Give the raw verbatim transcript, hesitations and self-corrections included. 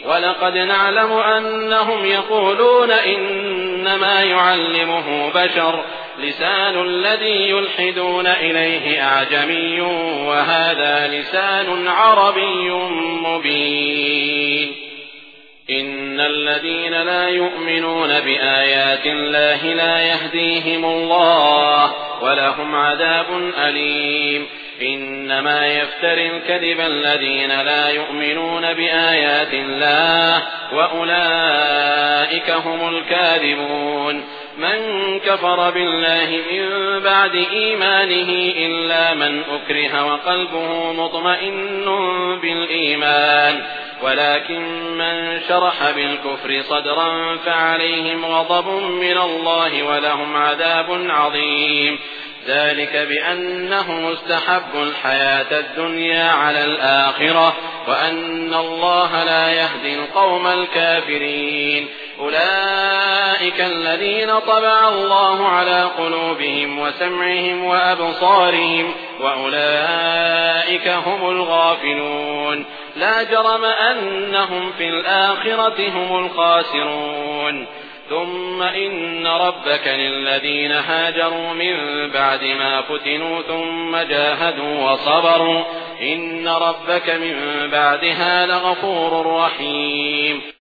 ولقد نعلم أنهم يقولون إنما يعلمه بشر لسان الذي يلحدون إليه أعجمي وهذا لسان عربي مبين إن الذين لا يؤمنون بآيات الله لا يهديهم الله ولهم عذاب أليم إنما يفتري الكذب الذين لا يؤمنون بآيات الله وأولئك هم الكاذبون من كفر بالله من بعد إيمانه إلا من أكره وقلبه مطمئن بالإيمان ولكن من شرح بالكفر صدرا فعليهم غضب من الله ولهم عذاب عظيم ذلك بأنهم استحبوا الحياة الدنيا على الآخرة وأن الله لا يهدي القوم الكافرين أولئك الذين طبع الله على قلوبهم وسمعهم وأبصارهم وأولئك هم الغافلون لا جرم أنهم في الآخرة هم الخاسرون ثم إن ربك للذين هاجروا من بعد ما فتنوا ثم جاهدوا وصبروا إن ربك من بعدها لغفور رحيم